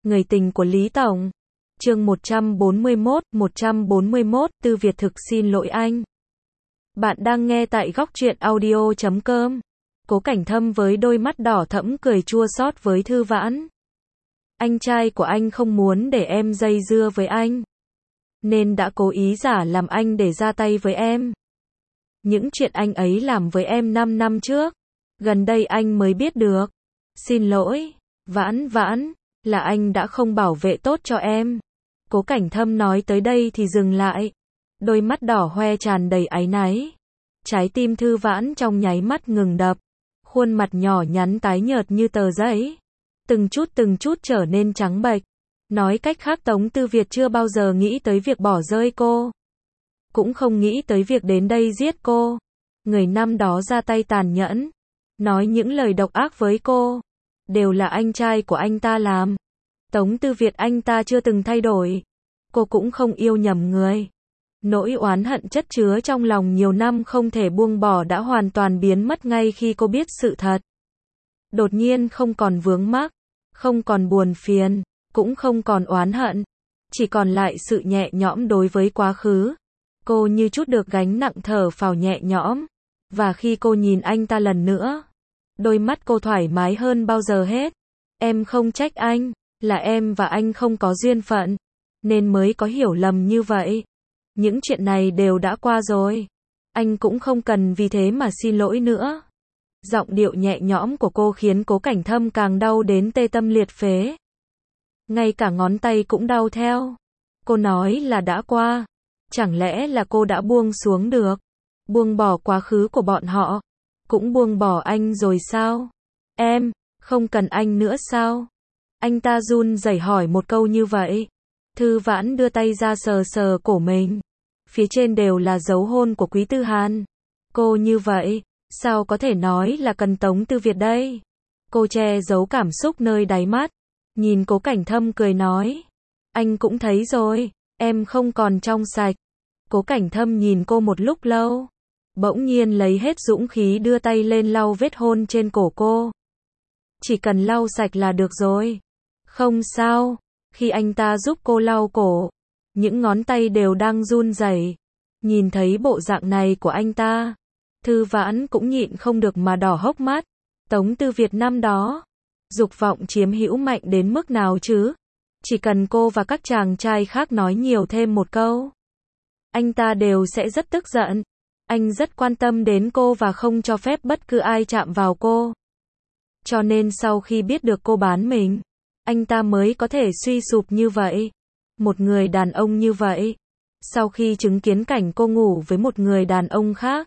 Người tình của Lý Tổng. Chương 141, Tư Việt thực xin lỗi anh. Bạn đang nghe tại góc truyện audio.com. Cố Cảnh Thâm với đôi mắt đỏ thẫm cười chua xót với Thư Vãn. Anh trai của anh không muốn để em dây dưa với anh, nên đã cố ý giả làm anh để ra tay với em. Những chuyện anh ấy làm với em 5 năm trước, gần đây anh mới biết được. Xin lỗi, Vãn, là anh đã không bảo vệ tốt cho em. Cố Cảnh Thâm nói tới đây thì dừng lại. Đôi mắt đỏ hoe tràn đầy áy náy. Trái tim Thư Vãn trong nháy mắt ngừng đập. Khuôn mặt nhỏ nhắn tái nhợt như tờ giấy. Từng chút trở nên trắng bệch. Nói cách khác, Tống Tư Việt chưa bao giờ nghĩ tới việc bỏ rơi cô. Cũng không nghĩ tới việc đến đây giết cô. Người năm đó ra tay tàn nhẫn, nói những lời độc ác với cô, đều là anh trai của anh ta làm. Tống Tư Việt anh ta chưa từng thay đổi. Cô cũng không yêu nhầm người. Nỗi oán hận chất chứa trong lòng nhiều năm không thể buông bỏ đã hoàn toàn biến mất ngay khi cô biết sự thật. Đột nhiên không còn vướng mắc, không còn buồn phiền, cũng không còn oán hận. Chỉ còn lại sự nhẹ nhõm đối với quá khứ. Cô như trút được gánh nặng, thở phào nhẹ nhõm. Và khi cô nhìn anh ta lần nữa, đôi mắt cô thoải mái hơn bao giờ hết. Em không trách anh, là em và anh không có duyên phận, nên mới có hiểu lầm như vậy. Những chuyện này đều đã qua rồi. Anh cũng không cần vì thế mà xin lỗi nữa. Giọng điệu nhẹ nhõm của cô khiến Cố Cảnh Thâm càng đau đến tê tâm liệt phế. Ngay cả ngón tay cũng đau theo. Cô nói là đã qua. Chẳng lẽ là cô đã buông xuống được? Buông bỏ quá khứ của bọn họ? Cũng buông bỏ anh rồi sao? Em, không cần anh nữa sao? Anh ta run rẩy hỏi một câu như vậy. Thư Vãn đưa tay ra sờ sờ cổ mình. Phía trên đều là dấu hôn của Quý Tư Hàn. Cô như vậy, sao có thể nói là cần Tống Tư Việt đây? Cô che giấu cảm xúc nơi đáy mắt. Nhìn Cố Cảnh Thâm cười nói. Anh cũng thấy rồi, em không còn trong sạch. Cố Cảnh Thâm nhìn cô một lúc lâu. Bỗng nhiên lấy hết dũng khí đưa tay lên lau vết hôn trên cổ cô. Chỉ cần lau sạch là được rồi. Không sao. Khi anh ta giúp cô lau cổ, những ngón tay đều đang run rẩy. Nhìn thấy bộ dạng này của anh ta, Thư Vãn cũng nhịn không được mà đỏ hốc mắt. Tống Tư Việt năm đó, dục vọng chiếm hữu mạnh đến mức nào chứ? Chỉ cần cô và các chàng trai khác nói nhiều thêm một câu, anh ta đều sẽ rất tức giận. Anh rất quan tâm đến cô và không cho phép bất cứ ai chạm vào cô. Cho nên sau khi biết được cô bán mình, anh ta mới có thể suy sụp như vậy. Một người đàn ông như vậy, sau khi chứng kiến cảnh cô ngủ với một người đàn ông khác,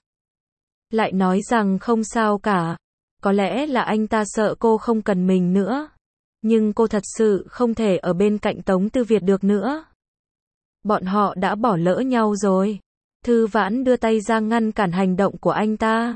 lại nói rằng không sao cả. Có lẽ là anh ta sợ cô không cần mình nữa. Nhưng cô thật sự không thể ở bên cạnh Tống Tư Việt được nữa. Bọn họ đã bỏ lỡ nhau rồi. Thư Vãn đưa tay ra ngăn cản hành động của anh ta.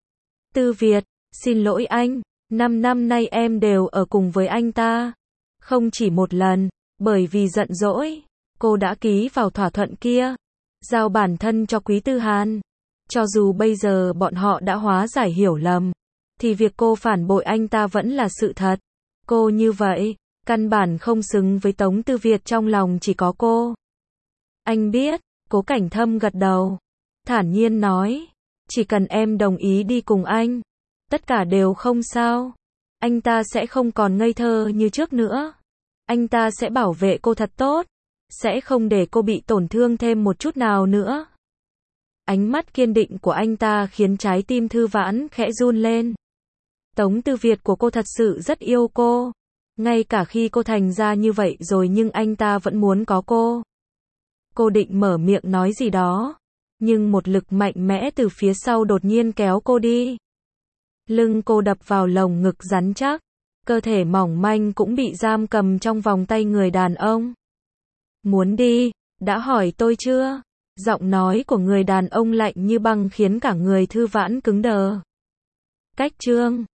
Tư Việt, xin lỗi anh. 5 năm nay em đều ở cùng với anh ta. Không chỉ một lần, bởi vì giận dỗi, cô đã ký vào thỏa thuận kia, giao bản thân cho Quý Tư Hàn. Cho dù bây giờ bọn họ đã hóa giải hiểu lầm, thì việc cô phản bội anh ta vẫn là sự thật. Cô như vậy, căn bản không xứng với Tống Tư Việt, trong lòng chỉ có cô. Anh biết. Cố Cảnh Thâm gật đầu, thản nhiên nói. Chỉ cần em đồng ý đi cùng anh, tất cả đều không sao. Anh ta sẽ không còn ngây thơ như trước nữa. Anh ta sẽ bảo vệ cô thật tốt, sẽ không để cô bị tổn thương thêm một chút nào nữa. Ánh mắt kiên định của anh ta khiến trái tim Thư Vãn khẽ run lên. Tống Tư Việt của cô thật sự rất yêu cô. Ngay cả khi cô thành ra như vậy rồi nhưng anh ta vẫn muốn có cô. Cô định mở miệng nói gì đó, nhưng một lực mạnh mẽ từ phía sau đột nhiên kéo cô đi. Lưng cô đập vào lồng ngực rắn chắc, cơ thể mỏng manh cũng bị giam cầm trong vòng tay người đàn ông. Muốn đi, đã hỏi tôi chưa? Giọng nói của người đàn ông lạnh như băng khiến cả người Thư Vãn cứng đờ. Cách chương